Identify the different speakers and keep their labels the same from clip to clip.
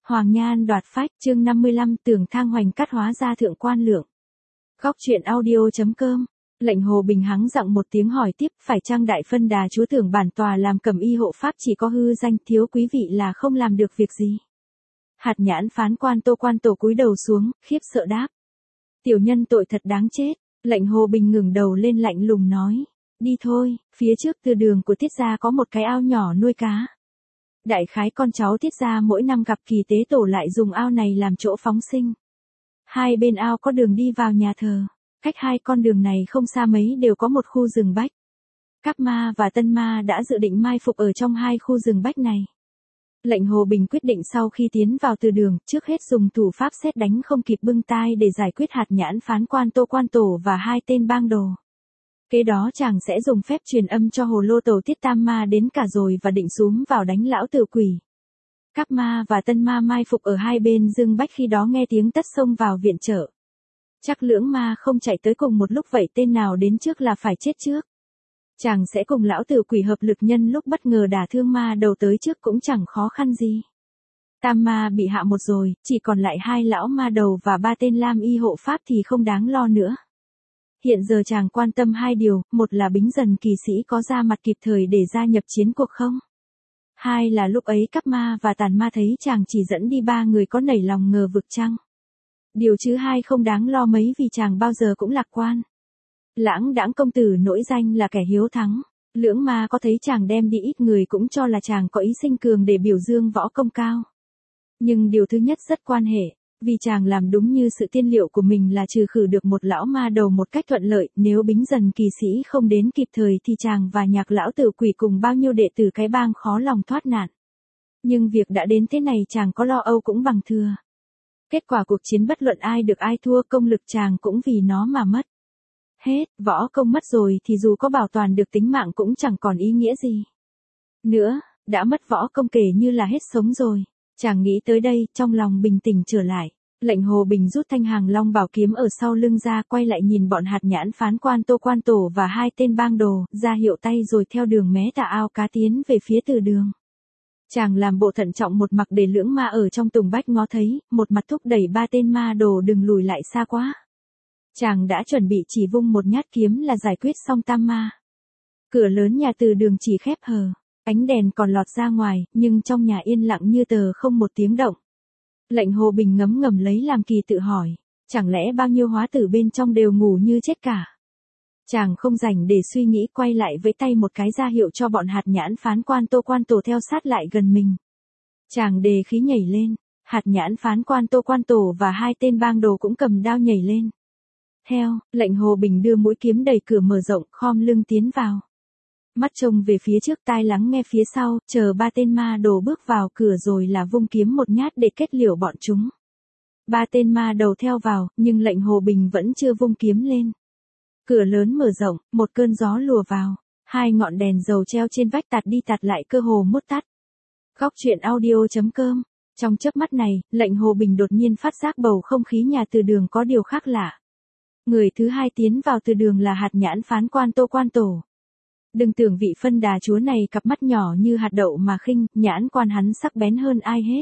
Speaker 1: Hoàng Nhan đoạt phách, chương 55, Tưởng Thang Hoành cắt hóa ra thượng quan lượng. Góc truyện audio.com. Lệnh Hồ Bình hắng giọng một tiếng hỏi tiếp, phải chăng đại phân đà chúa tưởng bản tòa làm cẩm y hộ pháp chỉ có hư danh, thiếu quý vị là không làm được việc gì? Hạt Nhãn phán quan quan tổ cúi đầu xuống, khiếp sợ đáp. Tiểu nhân tội thật đáng chết. Lệnh Hồ Bình ngẩng đầu lên lạnh lùng nói. Đi thôi, phía trước từ đường của Tiết gia có một cái ao nhỏ nuôi cá. Đại khái con cháu Tiết gia mỗi năm gặp kỳ tế tổ lại dùng ao này làm chỗ phóng sinh. Hai bên ao có đường đi vào nhà thờ. Cách hai con đường này không xa mấy đều có một khu rừng bách. Các ma và tân ma đã dự định mai phục ở trong hai khu rừng bách này. Lệnh Hồ Bình quyết định sau khi tiến vào từ đường, trước hết dùng thủ pháp sét đánh không kịp bưng tai để giải quyết Hạt Nhãn phán quan tổ và hai tên bang đồ. Kế đó chàng sẽ dùng phép truyền âm cho hồ lô tổ Tiết Tam Ma đến cả rồi và định xúm vào đánh lão tử quỷ. Các ma và tân ma mai phục ở hai bên rừng bách khi đó nghe tiếng tất xông vào viện trợ. Chắc lưỡng ma không chạy tới cùng một lúc vậy tên nào đến trước là phải chết trước. Chàng sẽ cùng lão tử quỷ hợp lực nhân lúc bất ngờ đả thương ma đầu tới trước cũng chẳng khó khăn gì. Tam ma bị hạ một rồi, chỉ còn lại hai lão ma đầu và ba tên lam y hộ pháp thì không đáng lo nữa. Hiện giờ chàng quan tâm hai điều, một là Bính Dần kỳ sĩ có ra mặt kịp thời để gia nhập chiến cuộc không? Hai là lúc ấy các ma và tàn ma thấy chàng chỉ dẫn đi ba người có nảy lòng ngờ vực chăng? Điều thứ hai không đáng lo mấy vì chàng bao giờ cũng lạc quan. Lãng Đãng công tử nổi danh là kẻ hiếu thắng, lưỡng ma có thấy chàng đem đi ít người cũng cho là chàng có ý sinh cường để biểu dương võ công cao. Nhưng điều thứ nhất rất quan hệ, vì chàng làm đúng như sự tiên liệu của mình là trừ khử được một lão ma đầu một cách thuận lợi, nếu Bính Dần kỳ sĩ không đến kịp thời thì chàng và Nhạc lão tử quỷ cùng bao nhiêu đệ tử cái bang khó lòng thoát nạn. Nhưng việc đã đến thế này chàng có lo âu cũng bằng thừa. Kết quả cuộc chiến bất luận ai được ai thua công lực chàng cũng vì nó mà mất. Hết, võ công mất rồi thì dù có bảo toàn được tính mạng cũng chẳng còn ý nghĩa gì. Nữa, đã mất võ công kể như là hết sống rồi. Chàng nghĩ tới đây, trong lòng bình tĩnh trở lại. Lệnh Hồ Bình rút thanh hàng long bảo kiếm ở sau lưng ra, quay lại nhìn bọn Hạt Nhãn phán quan tổ và hai tên bang đồ, ra hiệu tay rồi theo đường mé tà ao cá tiến về phía từ đường. Chàng làm bộ thận trọng một mặt để lưỡng ma ở trong tùng bách ngó thấy, một mặt thúc đẩy ba tên ma đồ đừng lùi lại xa quá. Chàng đã chuẩn bị chỉ vung một nhát kiếm là giải quyết xong tam ma. Cửa lớn nhà từ đường chỉ khép hờ, ánh đèn còn lọt ra ngoài, nhưng trong nhà yên lặng như tờ không một tiếng động. Lệnh Hồ Bình ngấm ngầm lấy làm kỳ tự hỏi, chẳng lẽ bao nhiêu hóa tử bên trong đều ngủ như chết cả. Chàng không rảnh để suy nghĩ, quay lại với tay một cái ra hiệu cho bọn Hạt Nhãn phán quan tổ theo sát lại gần mình. Chàng đề khí nhảy lên, Hạt Nhãn phán quan tổ và hai tên bang đồ cũng cầm đao nhảy lên. Theo, Lệnh Hồ Bình đưa mũi kiếm đẩy cửa mở rộng, khom lưng tiến vào. Mắt trông về phía trước, tai lắng nghe phía sau, chờ ba tên ma đồ bước vào cửa rồi là vung kiếm một nhát để kết liễu bọn chúng. Ba tên ma đầu theo vào, nhưng Lệnh Hồ Bình vẫn chưa vung kiếm lên. Cửa lớn mở rộng, một cơn gió lùa vào, hai ngọn đèn dầu treo trên vách tạt đi tạt lại cơ hồ mất tắt. Góc truyện audio.com. Trong chớp mắt này, Lệnh Hồ Bình đột nhiên phát giác bầu không khí nhà từ đường có điều khác lạ. Người thứ hai tiến vào từ đường là Hạt Nhãn phán quan tổ. Đừng tưởng vị phân đà chúa này cặp mắt nhỏ như hạt đậu mà khinh, nhãn quan hắn sắc bén hơn ai hết.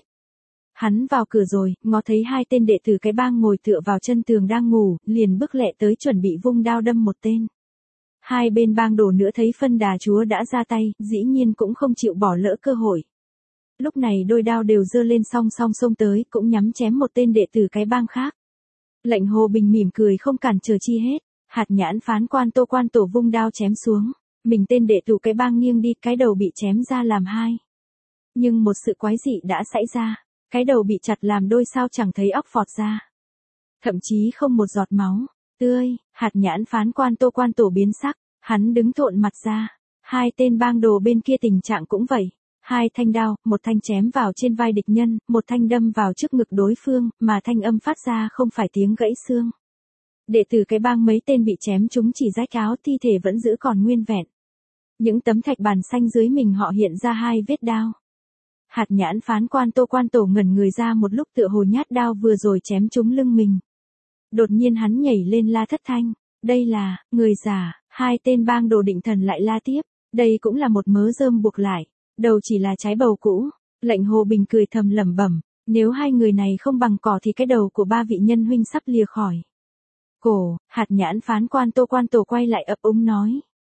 Speaker 1: Hắn vào cửa rồi, ngó thấy hai tên đệ tử cái bang ngồi tựa vào chân tường đang ngủ, liền bước lẹ tới chuẩn bị vung đao đâm một tên. Hai bên bang đổ nữa thấy phân đà chúa đã ra tay, dĩ nhiên cũng không chịu bỏ lỡ cơ hội. Lúc này đôi đao đều giơ lên song song xông tới, cũng nhắm chém một tên đệ tử cái bang khác. Lệnh Hồ Bình mỉm cười không cản trở chi hết, Hạt Nhãn phán quan tổ vung đao chém xuống, mình tên đệ tử cái bang nghiêng đi, cái đầu bị chém ra làm hai. Nhưng một sự quái dị đã xảy ra, cái đầu bị chặt làm đôi sao chẳng thấy óc phọt ra. Thậm chí không một giọt máu tươi. Hạt Nhãn phán quan tổ biến sắc, hắn đứng thộn mặt ra. Hai tên bang đồ bên kia tình trạng cũng vậy. Hai thanh đao, một thanh chém vào trên vai địch nhân, một thanh đâm vào trước ngực đối phương, mà thanh âm phát ra không phải tiếng gãy xương. Đệ tử cái bang mấy tên bị chém chúng chỉ rách áo, thi thể vẫn giữ còn nguyên vẹn. Những tấm thạch bàn xanh dưới mình họ hiện ra hai vết đao. Hạt Nhãn phán quan tổ ngẩn người ra một lúc tựa hồ nhát đao vừa rồi chém trúng lưng mình. Đột nhiên hắn nhảy lên la thất thanh, đây là, người già. Hai tên bang đồ định thần lại la tiếp, đây cũng là một mớ rơm buộc lại, đầu chỉ là trái bầu cũ. Lệnh Hồ Bình cười thầm lẩm bẩm, Nếu hai người này không bằng cỏ thì cái đầu của ba vị nhân huynh sắp lìa khỏi cổ. Hạt nhãn phán quan Tô quay lại ấp úng nói.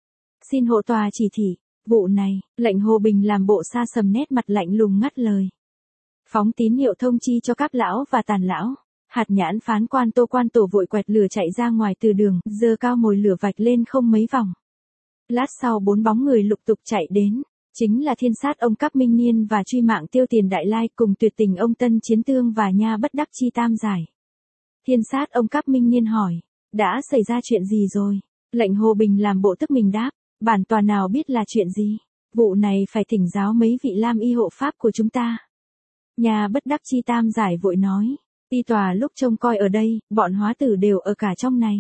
Speaker 1: Xin hộ tòa chỉ thị, vụ này, lệnh Hồ Bình làm bộ xa sầm nét mặt lạnh lùng ngắt lời. Phóng tín hiệu thông chi cho các lão và tàn lão. Hạt nhãn phán quan Tô vội quẹt lửa chạy ra ngoài từ đường, giơ cao mồi lửa vạch lên không mấy vòng. Lát sau 4 bóng người lục tục chạy đến, chính là thiên sát ông Cáp Minh Niên và truy mạng Tiêu Tiền Đại Lai cùng tuyệt tình ông Tân Chiến Tương và nha bất đắc chi Tam Giải. Thiên sát ông Cáp Minh Niên hỏi, đã xảy ra chuyện gì rồi? Lệnh Hồ Bình làm bộ tức mình đáp, bản tòa nào biết là chuyện gì, vụ này phải thỉnh giáo mấy vị lam y hộ pháp của chúng ta. Nha bất đắc chi Tam Giải vội nói, ti tòa lúc trông coi ở đây, bọn hóa tử đều ở cả trong này.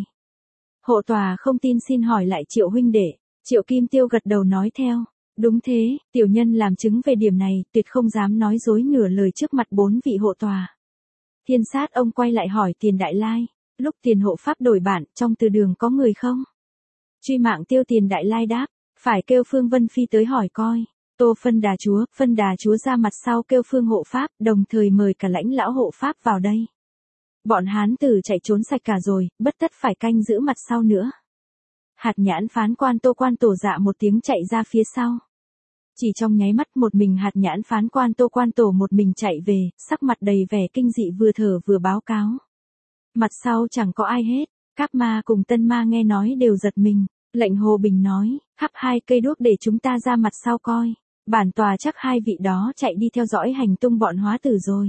Speaker 1: Hộ tòa không tin xin hỏi lại Triệu huynh đệ. Triệu Kim Tiêu gật đầu nói theo, đúng thế, tiểu nhân làm chứng về điểm này, tuyệt không dám nói dối nửa lời trước mặt 4 vị hộ tòa. Thiên sát ông quay lại hỏi Tiền Đại Lai, lúc Tiền hộ pháp đổi bản, trong từ đường có người không? Truy mạng Tiêu Tiền Đại Lai đáp, phải kêu Phương Vân Phi tới hỏi coi. Tô phân đà chúa ra mặt sau kêu Phương hộ pháp, đồng thời mời cả lãnh lão hộ pháp vào đây. Bọn hán tử chạy trốn sạch cả rồi, bất tất phải canh giữ mặt sau nữa. Hạt nhãn phán quan Tô dạ một tiếng chạy ra phía sau. Chỉ trong nháy mắt một mình hạt nhãn phán quan Tô một mình chạy về, sắc mặt đầy vẻ kinh dị vừa thở vừa báo cáo. Mặt sau chẳng có ai hết, các ma cùng tân ma nghe nói đều giật mình. Lệnh Hồ Bình nói, hắp 2 cây đuốc để chúng ta ra mặt sau coi. Bản tòa chắc 2 vị đó chạy đi theo dõi hành tung bọn hóa tử rồi.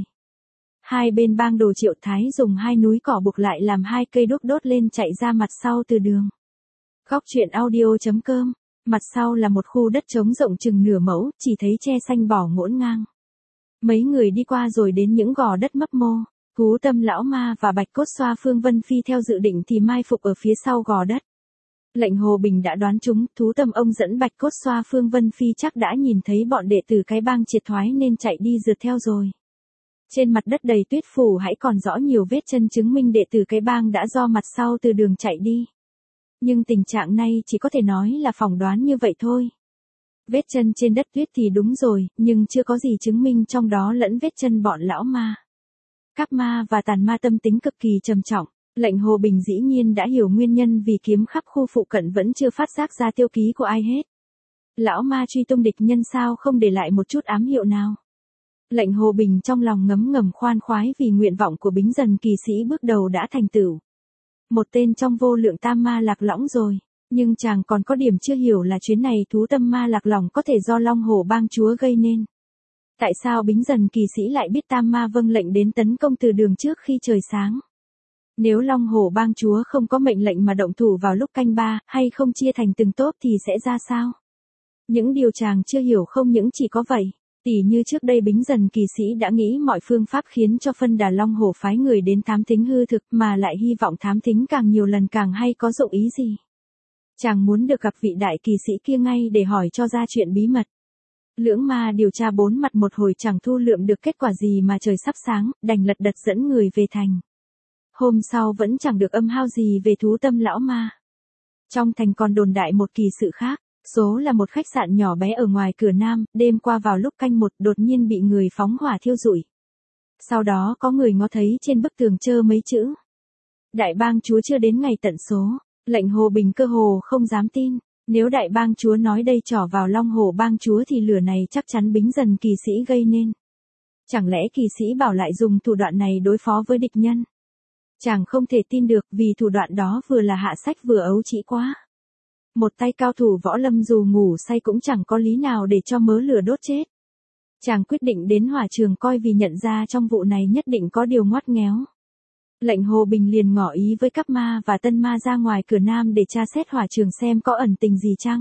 Speaker 1: Hai bên bang đồ Triệu Thái dùng 2 núi cỏ buộc lại làm 2 cây đuốc đốt lên chạy ra mặt sau từ đường. Góc truyện audio.com. Mặt sau là một khu đất trống rộng chừng nửa mẫu, chỉ thấy tre xanh bỏ ngổn ngang. Mấy người đi qua rồi đến những gò đất mấp mô. Thú Tâm lão ma và Bạch Cốt Xoa Phương Vân Phi theo dự định thì mai phục ở phía sau gò đất. Lệnh Hồ Bình đã đoán trúng, Thú Tâm ông dẫn Bạch Cốt Xoa Phương Vân Phi chắc đã nhìn thấy bọn đệ tử cái bang triệt thoái nên chạy đi rượt theo rồi. Trên mặt đất đầy tuyết phủ hãy còn rõ nhiều vết chân chứng minh đệ tử cái bang đã do mặt sau từ đường chạy đi. Nhưng tình trạng này chỉ có thể nói là phỏng đoán như vậy thôi. Vết chân trên đất tuyết thì đúng rồi, nhưng chưa có gì chứng minh trong đó lẫn vết chân bọn lão ma. Các ma và tàn ma tâm tính cực kỳ trầm trọng, lệnh Hồ Bình dĩ nhiên đã hiểu nguyên nhân vì kiếm khắp khu phụ cận vẫn chưa phát giác ra tiêu ký của ai hết. Lão ma truy tung địch nhân sao không để lại một chút ám hiệu nào. Lệnh Hồ Bình trong lòng ngấm ngầm khoan khoái vì nguyện vọng của Bính Dần kỳ sĩ bước đầu đã thành tựu. Một tên trong vô lượng tam ma lạc lõng rồi, nhưng chàng còn có điểm chưa hiểu là chuyến này Thú Tâm ma lạc lõng có thể do Long Hổ bang chúa gây nên. Tại sao Bính Dần kỳ sĩ lại biết tam ma vâng lệnh đến tấn công từ đường trước khi trời sáng? Nếu Long Hổ bang chúa không có mệnh lệnh mà động thủ vào lúc canh 3, hay không chia thành từng tốp thì sẽ ra sao? Những điều chàng chưa hiểu không những chỉ có vậy. Tỉ như trước đây Bính Dần kỳ sĩ đã nghĩ mọi phương pháp khiến cho phân đà Long Hổ phái người đến thám thính hư thực mà lại hy vọng thám thính càng nhiều lần càng hay có dụng ý gì. Chàng muốn được gặp vị đại kỳ sĩ kia ngay để hỏi cho ra chuyện bí mật. Lưỡng ma điều tra 4 mặt một hồi chẳng thu lượm được kết quả gì mà trời sắp sáng, đành lật đật dẫn người về thành. Hôm sau vẫn chẳng được âm hao gì về Thú Tâm lão ma. Trong thành còn đồn đại một kỳ sự khác. Số là một khách sạn nhỏ bé ở ngoài cửa Nam, đêm qua vào lúc canh 1 đột nhiên bị người phóng hỏa thiêu rụi. Sau đó có người ngó thấy trên bức tường trơ mấy chữ. Đại bang chúa chưa đến ngày tận số, lệnh Hồ Bình cơ hồ không dám tin. Nếu đại bang chúa nói đây trỏ vào Long Hổ bang chúa thì lửa này chắc chắn Bính Dần kỳ sĩ gây nên. Chẳng lẽ kỳ sĩ bảo lại dùng thủ đoạn này đối phó với địch nhân? Chàng không thể tin được vì thủ đoạn đó vừa là hạ sách vừa ấu trĩ quá. Một tay cao thủ võ lâm dù ngủ say cũng chẳng có lý nào để cho mớ lửa đốt chết. Chàng quyết định đến hỏa trường coi vì nhận ra trong vụ này nhất định có điều ngoắt ngéo. Lệnh Hồ Bình liền ngỏ ý với các ma và tân ma ra ngoài cửa Nam để tra xét hỏa trường xem có ẩn tình gì chăng.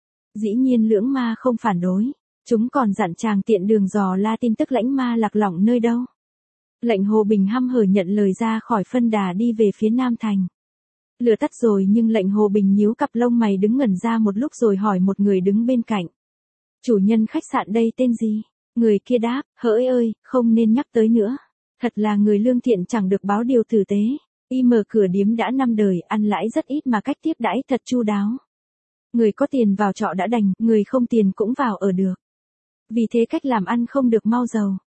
Speaker 1: Dĩ nhiên lưỡng ma không phản đối, chúng còn dặn chàng tiện đường dò la tin tức lãnh ma lạc lõng nơi đâu. Lệnh Hồ Bình hăm hở nhận lời ra khỏi phân đà đi về phía Nam thành. Lửa tắt rồi nhưng lệnh Hồ Bình nhíu cặp lông mày đứng ngẩn ra một lúc rồi hỏi một người đứng bên cạnh. Chủ nhân khách sạn đây tên gì? Người kia đáp, hỡi ơi, không nên nhắc tới nữa. Thật là người lương thiện chẳng được báo điều tử tế. Y mở cửa điếm đã 5 đời, ăn lãi rất ít mà cách tiếp đãi thật chu đáo. Người có tiền vào trọ đã đành, người không tiền cũng vào ở được. Vì thế cách làm ăn không được mau giàu.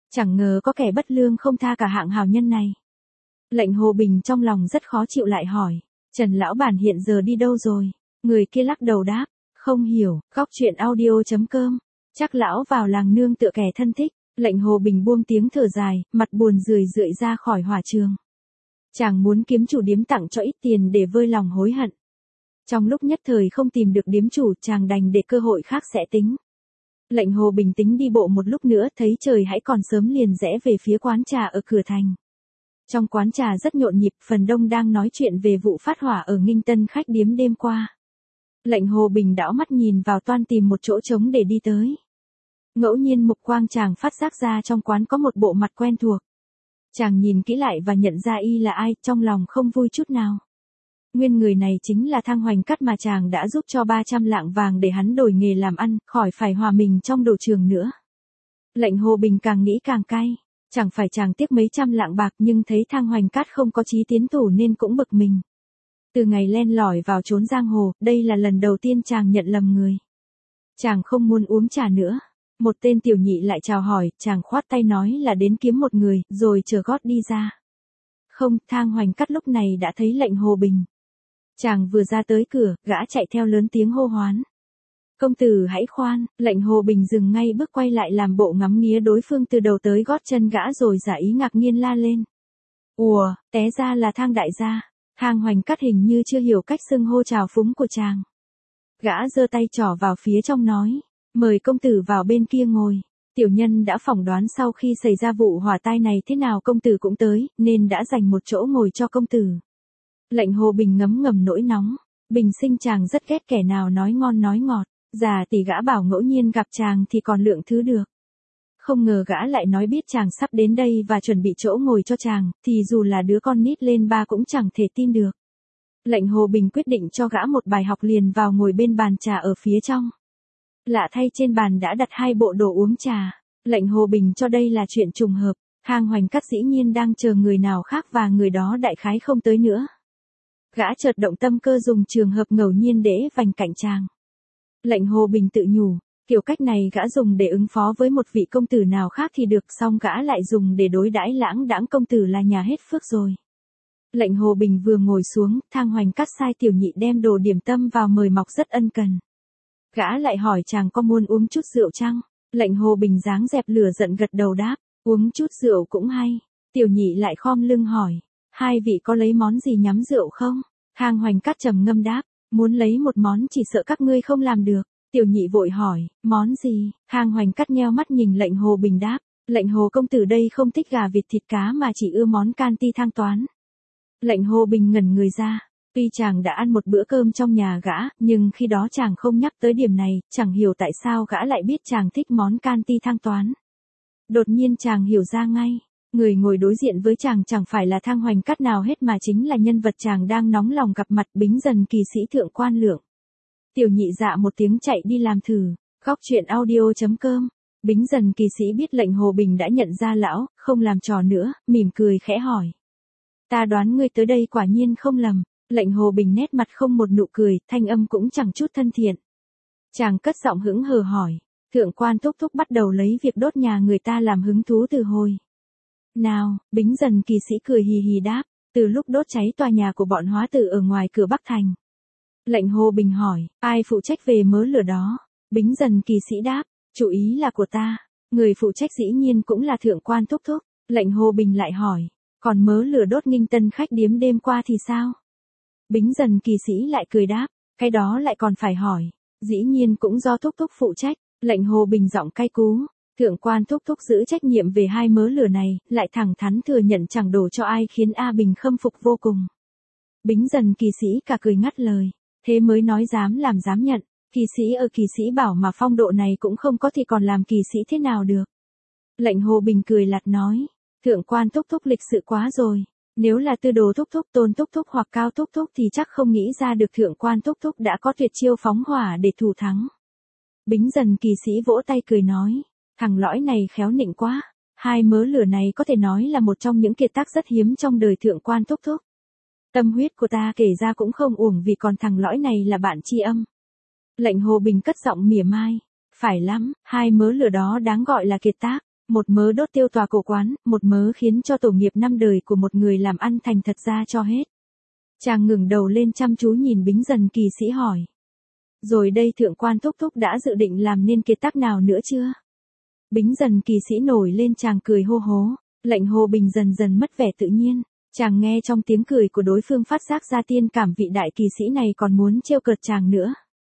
Speaker 1: Chẳng ngờ có kẻ bất lương không tha cả hạng hào nhân này. Lệnh Hồ Bình trong lòng rất khó chịu lại hỏi, Trần lão bản hiện giờ đi đâu rồi? Người kia lắc đầu đáp, không hiểu. Góc truyện audio.com. Chắc lão vào làng nương tựa kẻ thân thích. Lệnh Hồ Bình buông tiếng thở dài, mặt buồn rười rượi ra khỏi hỏa trường. Chàng muốn kiếm chủ điếm tặng cho ít tiền để vơi lòng hối hận. Trong lúc nhất thời không tìm được điếm chủ, chàng đành để cơ hội khác sẽ tính. Lệnh Hồ Bình tính đi bộ một lúc nữa, thấy trời hãy còn sớm liền rẽ về phía quán trà ở cửa thành. Trong quán trà rất nhộn nhịp, phần đông đang nói chuyện về vụ phát hỏa ở Nghinh Tân khách điếm đêm qua. Lệnh Hồ Bình đảo mắt nhìn vào toan tìm một chỗ trống để đi tới. Ngẫu nhiên mục quang chàng phát giác ra trong quán có một bộ mặt quen thuộc. Chàng nhìn kỹ lại và nhận ra y là ai, trong lòng không vui chút nào. Nguyên người này chính là Thang Hoành Cắt mà chàng đã giúp cho 300 lạng vàng để hắn đổi nghề làm ăn, khỏi phải hòa mình trong đồ trường nữa. Lệnh Hồ Bình càng nghĩ càng cay, chẳng phải chàng tiếc mấy trăm lạng bạc nhưng thấy Thang Hoành Cắt không có chí tiến thủ nên cũng bực mình. Từ ngày len lỏi vào chốn giang hồ, đây là lần đầu tiên chàng nhận lầm người. Chàng không muốn uống trà nữa. Một tên tiểu nhị lại chào hỏi, chàng khoát tay nói là đến kiếm một người, rồi chờ gót đi ra. Không, Thang Hoành Cắt lúc này đã thấy Lệnh Hồ Bình. Chàng vừa ra tới cửa, gã chạy theo lớn tiếng hô hoán. Công tử hãy khoan. Lệnh Hồ Bình dừng ngay bước quay lại làm bộ ngắm nghía đối phương từ đầu tới gót chân gã rồi giả ý ngạc nhiên la lên. Ùa, té ra là Thang đại gia. Thang Hoành Cắt hình như chưa hiểu cách xưng hô trào phúng của chàng. Gã giơ tay trỏ vào phía trong nói. Mời công tử vào bên kia ngồi. Tiểu nhân đã phỏng đoán sau khi xảy ra vụ hỏa tai này thế nào công tử cũng tới, nên đã dành một chỗ ngồi cho công tử. Lệnh Hồ Bình ngấm ngầm nỗi nóng. Bình sinh chàng rất ghét kẻ nào nói ngon nói ngọt. Già thì gã bảo ngẫu nhiên gặp chàng thì còn lượng thứ được. Không ngờ gã lại nói biết chàng sắp đến đây và chuẩn bị chỗ ngồi cho chàng, thì dù là đứa con nít lên ba cũng chẳng thể tin được. Lệnh Hồ Bình quyết định cho gã một bài học liền vào ngồi bên bàn trà ở phía trong. Lạ thay trên bàn đã đặt hai bộ đồ uống trà. Lệnh Hồ Bình cho đây là chuyện trùng hợp. Thang Hoành Cắt dĩ nhiên đang chờ người nào khác và người đó đại khái không tới nữa. Gã chợt động tâm cơ dùng trường hợp ngẫu nhiên để vành cạnh chàng. Lệnh Hồ Bình tự nhủ, kiểu cách này gã dùng để ứng phó với một vị công tử nào khác thì được, xong gã lại dùng để đối đãi lãng đãng công tử là nhà hết phước rồi. Lệnh Hồ Bình vừa ngồi xuống, Thang Hoành Cắt sai tiểu nhị đem đồ điểm tâm vào mời mọc rất ân cần. Gã lại hỏi chàng có muốn uống chút rượu chăng? Lệnh Hồ Bình dáng dẹp lửa giận gật đầu đáp, uống chút rượu cũng hay. Tiểu nhị lại khom lưng hỏi, hai vị có lấy món gì nhắm rượu không? Thang Hoành Cắt trầm ngâm đáp, muốn lấy một món chỉ sợ các ngươi không làm được. Tiểu nhị vội hỏi, món gì? Thang Hoành Cắt nheo mắt nhìn Lệnh Hồ Bình đáp, Lệnh Hồ công tử đây không thích gà vịt thịt cá mà chỉ ưa món can ti thang toán. Lệnh Hồ Bình ngẩn người ra. Tuy chàng đã ăn một bữa cơm trong nhà gã, nhưng khi đó chàng không nhắc tới điểm này, chẳng hiểu tại sao gã lại biết chàng thích món can ti thang toán. Đột nhiên chàng hiểu ra ngay, người ngồi đối diện với chàng chẳng phải là Thang Hoành Cắt nào hết mà chính là nhân vật chàng đang nóng lòng gặp mặt, Bính Dần kỳ sĩ Thượng Quan Lượng. Tiểu nhị dạ một tiếng chạy đi làm thử. Góc truyện audio.com. Bính Dần kỳ sĩ biết Lệnh Hồ Bình đã nhận ra lão, không làm trò nữa, mỉm cười khẽ hỏi. Ta đoán ngươi tới đây quả nhiên không lầm. Lệnh Hồ Bình nét mặt không một nụ cười, thanh âm cũng chẳng chút thân thiện. Chàng cất giọng hững hờ hỏi, Thượng Quan thúc thúc bắt đầu lấy việc đốt nhà người ta làm hứng thú từ hồi nào? Bính Dần kỳ sĩ cười hì hì đáp, từ lúc đốt cháy tòa nhà của bọn Hóa Tử ở ngoài cửa Bắc Thành. Lệnh Hồ Bình hỏi, ai phụ trách về mớ lửa đó? Bính Dần kỳ sĩ đáp, chủ ý là của ta. Người phụ trách dĩ nhiên cũng là Thượng Quan thúc thúc. Lệnh Hồ Bình lại hỏi, còn mớ lửa đốt Nghinh Tân khách điếm đêm qua thì sao? Bính Dần kỳ sĩ lại cười đáp, cái đó lại còn phải hỏi. Dĩ nhiên cũng do thúc thúc phụ trách. Lệnh Hồ Bình giọng cay cú. Thượng Quan thúc thúc giữ trách nhiệm về hai mớ lửa này, lại thẳng thắn thừa nhận chẳng đổ cho ai, khiến A Bình khâm phục vô cùng. Bính Dần kỳ sĩ cả cười ngắt lời, thế mới nói dám làm dám nhận. Kỳ sĩ ở kỳ sĩ bảo mà phong độ này cũng không có thì còn làm kỳ sĩ thế nào được. Lệnh Hồ Bình cười lạt nói, Thượng Quan thúc thúc lịch sự quá rồi. Nếu là Tư Đồ thúc thúc, Tôn thúc thúc hoặc Cao thúc thúc thì chắc không nghĩ ra được Thượng Quan thúc thúc đã có tuyệt chiêu phóng hỏa để thủ thắng. Bính Dần kỳ sĩ vỗ tay cười nói, thằng lõi này khéo nịnh quá. Hai mớ lửa này có thể nói là một trong những kiệt tác rất hiếm trong đời Thượng Quan thúc thúc. Tâm huyết của ta kể ra cũng không uổng vì còn thằng lõi này là bạn tri âm. Lệnh Hồ Bình cất giọng mỉa mai, phải lắm, hai mớ lửa đó đáng gọi là kiệt tác. Một mớ đốt tiêu tòa cổ quán, một mớ khiến cho tổ nghiệp 5 đời của một người làm ăn thành thật ra cho hết. Chàng ngừng đầu lên chăm chú nhìn Bính Dần kỳ sĩ hỏi. Rồi đây thượng quan thúc thúc đã dự định làm nên kiệt tác nào nữa chưa? Bính Dần kỳ sĩ nổi lên chàng cười hô hố, Lệnh Hồ Bình dần dần mất vẻ tự nhiên. Chàng nghe trong tiếng cười của đối phương phát giác ra tiên cảm vị đại kỳ sĩ này còn muốn trêu cợt chàng nữa.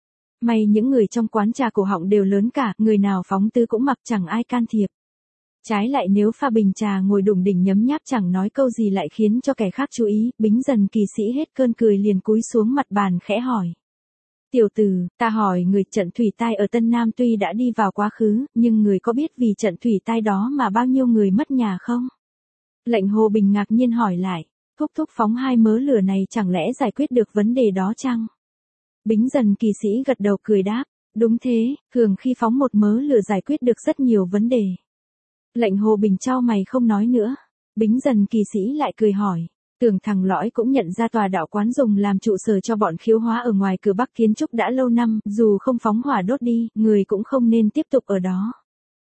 Speaker 1: May những người trong quán trà cổ họng đều lớn cả, người nào phóng tứ cũng mặc chẳng ai can thiệp. Trái lại nếu pha bình trà ngồi đủng đỉnh nhấm nháp chẳng nói câu gì lại khiến cho kẻ khác chú ý, Bính Dần kỳ sĩ hết cơn cười liền cúi xuống mặt bàn khẽ hỏi. Tiểu tử, ta hỏi người, trận thủy tai ở Tân Nam tuy đã đi vào quá khứ, nhưng người có biết vì trận thủy tai đó mà bao nhiêu người mất nhà không? Lệnh Hồ Bình ngạc nhiên hỏi lại, thúc thúc phóng 2 mớ lửa này chẳng lẽ giải quyết được vấn đề đó chăng? Bính Dần kỳ sĩ gật đầu cười đáp, đúng thế, thường khi phóng 1 mớ lửa giải quyết được rất nhiều vấn đề. Lệnh Hồ Bình chau mày không nói nữa. Bính Dần kỳ sĩ lại cười hỏi, tưởng thằng lõi cũng nhận ra tòa đạo quán dùng làm trụ sở cho bọn khiếu hóa ở ngoài cửa Bắc kiến trúc đã lâu năm, dù không phóng hỏa đốt đi, người cũng không nên tiếp tục ở đó.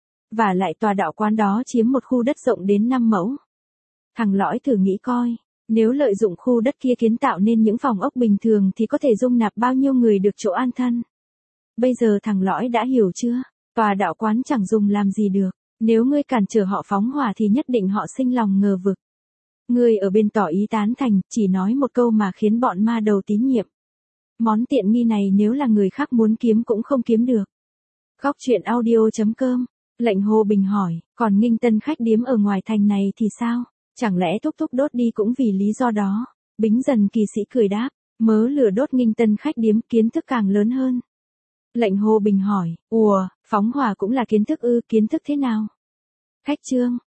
Speaker 1: Và lại tòa đạo quán đó chiếm một khu đất rộng đến 5 mẫu. Thằng lõi thử nghĩ coi, nếu lợi dụng khu đất kia kiến tạo nên những phòng ốc bình thường thì có thể dung nạp bao nhiêu người được chỗ an thân. Bây giờ thằng lõi đã hiểu chưa? Tòa đạo quán chẳng dùng làm gì được. Nếu ngươi cản trở họ phóng hỏa thì nhất định họ sinh lòng ngờ vực. Ngươi ở bên tỏ ý tán thành, chỉ nói một câu mà khiến bọn ma đầu tín nhiệm. Món tiện nghi này nếu là người khác muốn kiếm cũng không kiếm được. Góc truyện audio.com. Lệnh Hồ Bình hỏi, còn Nghinh Tân khách điếm ở ngoài thành này thì sao? Chẳng lẽ thúc thúc đốt đi cũng vì lý do đó? Bính Dần kỳ sĩ cười đáp, mớ lửa đốt Nghinh Tân khách điếm kiến thức càng lớn hơn. Lệnh Hồ Bình hỏi, phóng hỏa cũng là kiến thức ư, kiến thức thế nào? Khách trương,